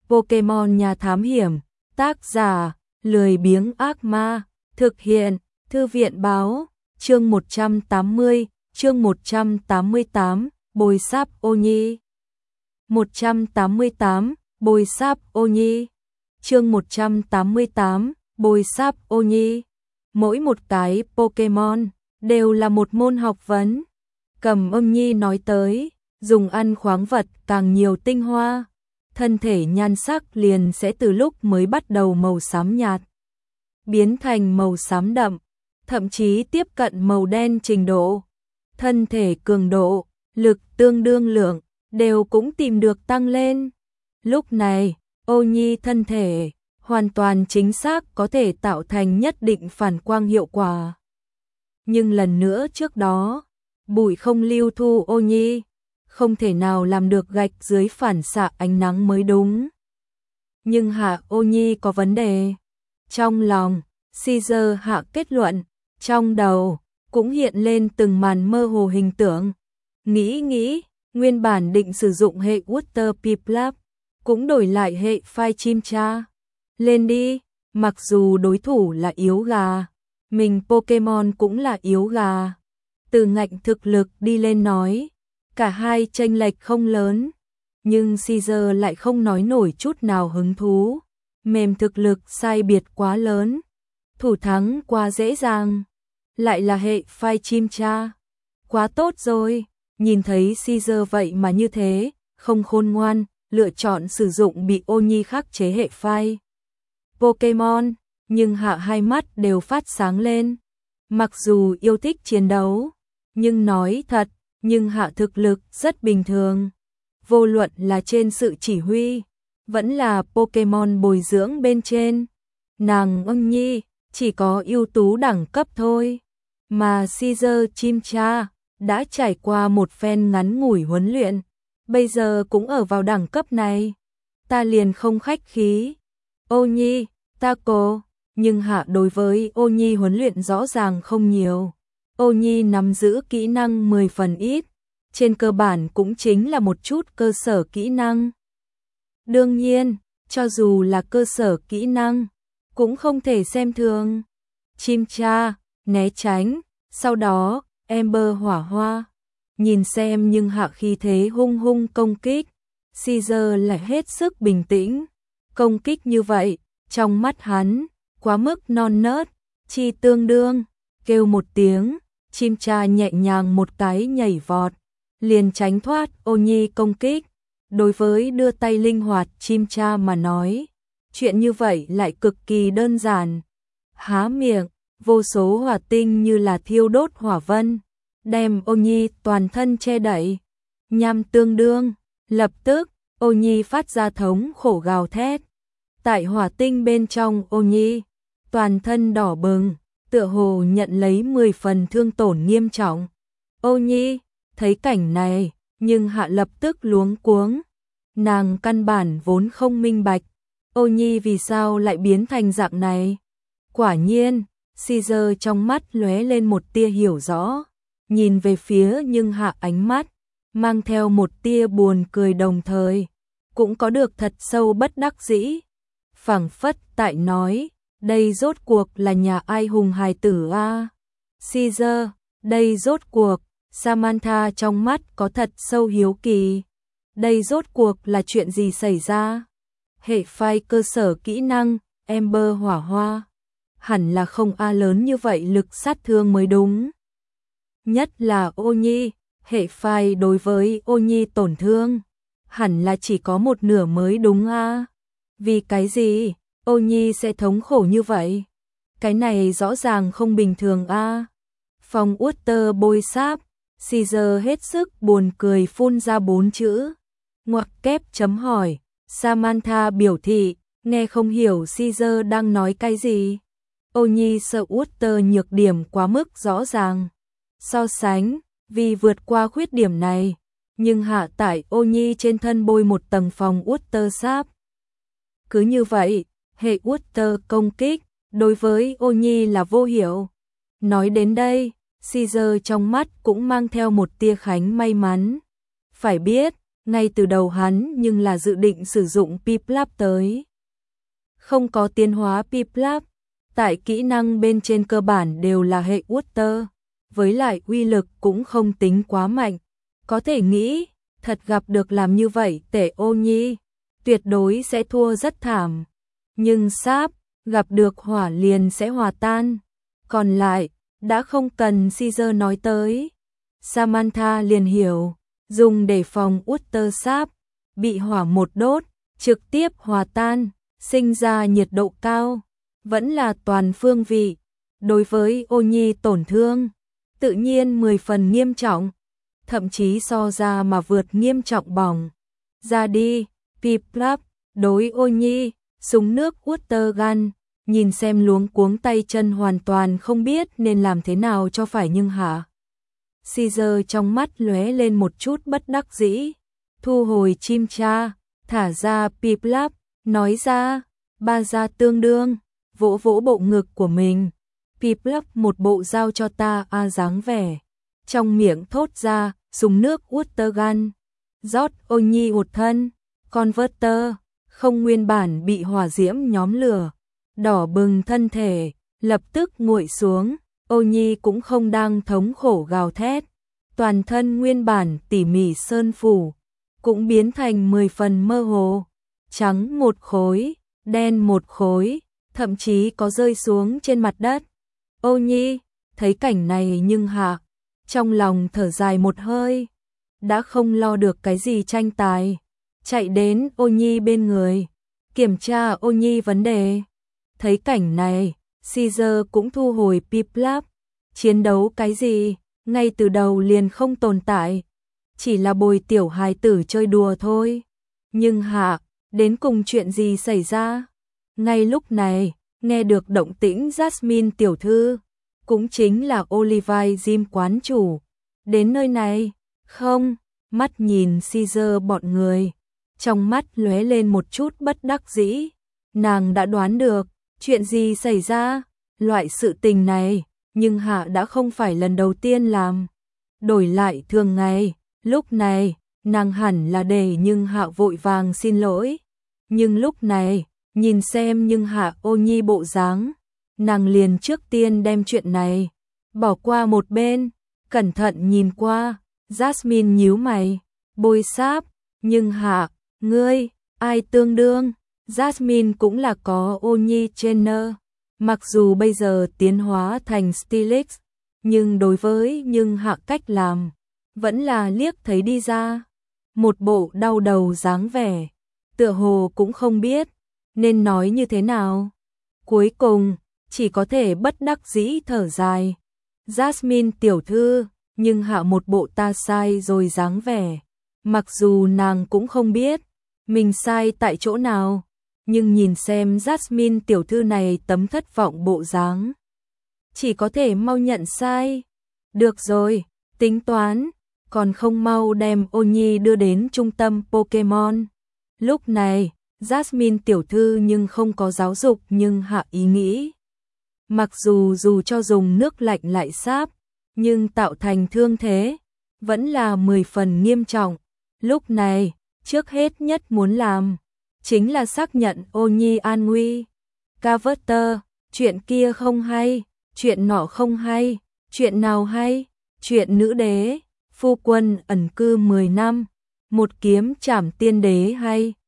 Pokemon Nhà Thám Hiểm, tác giả, lười biếng ác ma, thực hiện, Thư viện báo, chương 180, chương 188, bồi sáp ô nhi. 188, bồi sáp ô nhi. Chương 188, bồi sáp ô nhi. Mỗi một cái Pokemon đều là một môn học vấn. Cầm Âm Nhi nói tới, dùng ăn khoáng vật càng nhiều tinh hoa, thân thể nhan sắc liền sẽ từ lúc mới bắt đầu màu xám nhạt, biến thành màu xám đậm, thậm chí tiếp cận màu đen trình độ. Thân thể cường độ, lực tương đương lượng, đều cũng tìm được tăng lên. Lúc này, ô nhi thân thể, hoàn toàn chính xác có thể tạo thành nhất định phản quang hiệu quả. Nhưng lần nữa trước đó, bụi không lưu thu ô nhi, không thể nào làm được gạch dưới phản xạ ánh nắng mới đúng. Nhưng Hạ Ô Nhi có vấn đề. Trong lòng, Caesar hạ kết luận, trong đầu cũng hiện lên từng màn mơ hồ hình tượng. Nghĩ, nguyên bản định sử dụng hệ Water Piplap, cũng đổi lại hệ phai chim cha. Lên đi, mặc dù đối thủ là yếu gà, mình Pokemon cũng là yếu gà. Từ ngạnh thực lực đi lên nói, cả hai chênh lệch không lớn, nhưng Caesar lại không nói nổi chút nào hứng thú. Mềm thực lực sai biệt quá lớn, thủ thắng quá dễ dàng, lại là hệ phai chim cha. Quá tốt rồi, nhìn thấy Caesar vậy mà như thế, không khôn ngoan, lựa chọn sử dụng bị ô nhi khắc chế hệ phai Pokemon, nhưng Hạ hai mắt đều phát sáng lên. Mặc dù yêu thích chiến đấu, nhưng nói thật, nhưng Hạ thực lực rất bình thường. Vô luận là trên sự chỉ huy, vẫn là Pokemon bồi dưỡng bên trên, nàng Âm Nhi chỉ có ưu tú đẳng cấp thôi. Mà Caesar chim cha đã trải qua một phen ngắn ngủi huấn luyện, bây giờ cũng ở vào đẳng cấp này. Ta liền không khách khí. Ô Nhi, ta cố, nhưng Hạ đối với Ô Nhi huấn luyện rõ ràng không nhiều. Ô Nhi nắm giữ kỹ năng 10 phần ít, trên cơ bản cũng chính là một chút cơ sở kỹ năng. Đương nhiên, cho dù là cơ sở kỹ năng, cũng không thể xem thường. Chim cha, né tránh, sau đó, Ember hỏa hoa. Nhìn xem nhưng Hạ khi thế hung hung công kích, Caesar lại hết sức bình tĩnh. Công kích như vậy, trong mắt hắn, quá mức non nớt, chi tương đương, kêu một tiếng, chim cha nhẹ nhàng một cái nhảy vọt, liền tránh thoát ô nhi công kích. Đối với đưa tay linh hoạt chim cha mà nói, chuyện như vậy lại cực kỳ đơn giản. Há miệng, vô số hỏa tinh như là thiêu đốt hỏa vân, đem ô nhi toàn thân che đậy. Nham tương đương, lập tức, ô nhi phát ra thống khổ gào thét. Tại hỏa tinh bên trong ô nhi, toàn thân đỏ bừng, tựa hồ nhận lấy 10 phần thương tổn nghiêm trọng. Ô nhi, thấy cảnh này, nhưng Hạ lập tức luống cuống. Nàng căn bản vốn không minh bạch, ô nhi vì sao lại biến thành dạng này. Quả nhiên, Caesar trong mắt lóe lên một tia hiểu rõ, nhìn về phía nhưng Hạ ánh mắt, mang theo một tia buồn cười đồng thời, cũng có được thật sâu bất đắc dĩ. Phảng phất tại nói, đây rốt cuộc là nhà ai hùng hài tử a? Caesar, đây rốt cuộc, Samantha trong mắt có thật sâu hiếu kỳ. Đây rốt cuộc là chuyện gì xảy ra? Hệ phai cơ sở kỹ năng, Ember hỏa hoa, hẳn là không lớn như vậy lực sát thương mới đúng. Nhất là ô nhi, hệ phai đối với ô nhi tổn thương, hẳn là chỉ có một nửa mới đúng a. Vì cái gì, ô nhi sẽ thống khổ như vậy? Cái này rõ ràng không bình thường a. Phòng Water bôi sáp, Caesar hết sức buồn cười phun ra 4 chữ. Ngoặc kép chấm hỏi, Samantha biểu thị, nghe không hiểu Caesar đang nói cái gì. Ô nhi sợ Water nhược điểm quá mức rõ ràng. So sánh, vì vượt qua khuyết điểm này, nhưng Hạ tại ô nhi trên thân bôi một tầng phòng Water sáp. Cứ như vậy, hệ Water công kích, đối với ô nhi là vô hiệu. Nói đến đây, Caesar trong mắt cũng mang theo một tia khánh may mắn. Phải biết, ngay từ đầu hắn nhưng là dự định sử dụng Piplap tới. Không có tiến hóa Piplap, tại kỹ năng bên trên cơ bản đều là hệ Water, với lại uy lực cũng không tính quá mạnh. Có thể nghĩ, thật gặp được làm như vậy Tể Ô Nhi, tuyệt đối sẽ thua rất thảm. Nhưng sáp, gặp được hỏa liền sẽ hòa tan. Còn lại, đã không cần Caesar nói tới. Samantha liền hiểu, dùng để phòng Water sáp, bị hỏa một đốt, trực tiếp hòa tan, sinh ra nhiệt độ cao, vẫn là toàn phương vị. Đối với Ô Nhi tổn thương, tự nhiên 10 phần nghiêm trọng, thậm chí so ra mà vượt nghiêm trọng bỏng. Ra đi, Piplap, đối Ô Nhi, súng nước Water Gun, nhìn xem luống cuống tay chân hoàn toàn không biết nên làm thế nào cho phải nhưng hả. Caesar trong mắt lóe lên một chút bất đắc dĩ, thu hồi chim cha, thả ra Piplap, nói ra, ba gia tương đương, vỗ vỗ bộ ngực của mình. Piplap một bộ giao cho ta dáng vẻ, trong miệng thốt ra, dùng nước Water Gun, rót Ô Nhi một thân, converter, không nguyên bản bị hỏa diễm nhóm lửa, đỏ bừng thân thể, lập tức nguội xuống. Ô Nhi cũng không đang thống khổ gào thét, toàn thân nguyên bản tỉ mỉ sơn phủ, cũng biến thành 10 phần mơ hồ, trắng một khối, đen một khối, thậm chí có rơi xuống trên mặt đất. Ô Nhi, thấy cảnh này nhưng hạ, trong lòng thở dài một hơi, đã không lo được cái gì tranh tài, chạy đến Ô Nhi bên người, kiểm tra Ô Nhi vấn đề. Thấy cảnh này, Caesar cũng thu hồi Piplap, chiến đấu cái gì, ngay từ đầu liền không tồn tại, chỉ là bồi tiểu hài tử chơi đùa thôi. Nhưng hạ, đến cùng chuyện gì xảy ra? Ngay lúc này, nghe được động tĩnh Jasmine tiểu thư, cũng chính là Olivia Jim quán chủ, đến nơi này, không, mắt nhìn Caesar bọn người, trong mắt lóe lên một chút bất đắc dĩ, nàng đã đoán được, chuyện gì xảy ra, loại sự tình này, nhưng hạ đã không phải lần đầu tiên làm. Đổi lại thường ngày, lúc này, nàng hẳn là để nhưng hạ vội vàng xin lỗi. Nhưng lúc này, nhìn xem nhưng hạ Ô Nhi bộ dáng, nàng liền trước tiên đem chuyện này bỏ qua một bên, cẩn thận nhìn qua, Jasmine nhíu mày, bôi sáp, nhưng hạ, ngươi, ai tương đương, Jasmine cũng là có Ô Nhi trainer, mặc dù bây giờ tiến hóa thành Steelix, nhưng đối với nhưng hạ cách làm, vẫn là liếc thấy đi ra, một bộ đau đầu dáng vẻ, tựa hồ cũng không biết nên nói như thế nào. Cuối cùng, chỉ có thể bất đắc dĩ thở dài. Jasmine tiểu thư, nhưng hạ một bộ ta sai rồi dáng vẻ. Mặc dù nàng cũng không biết mình sai tại chỗ nào, nhưng nhìn xem Jasmine tiểu thư này tấm thất vọng bộ dáng, chỉ có thể mau nhận sai. Được rồi, tính toán, còn không mau đem Ô Nhi đưa đến trung tâm Pokemon. Lúc này, Jasmine tiểu thư nhưng không có giáo dục nhưng hạ ý nghĩ. Mặc dù cho dùng nước lạnh lại sáp, nhưng tạo thành thương thế, vẫn là 10 phần nghiêm trọng. Lúc này, trước hết nhất muốn làm, chính là xác nhận Ô Nhi an nguy. Carver, chuyện kia không hay, chuyện nọ không hay, chuyện nào hay, chuyện nữ đế, phu quân ẩn cư 10 năm, một kiếm trảm tiên đế hay.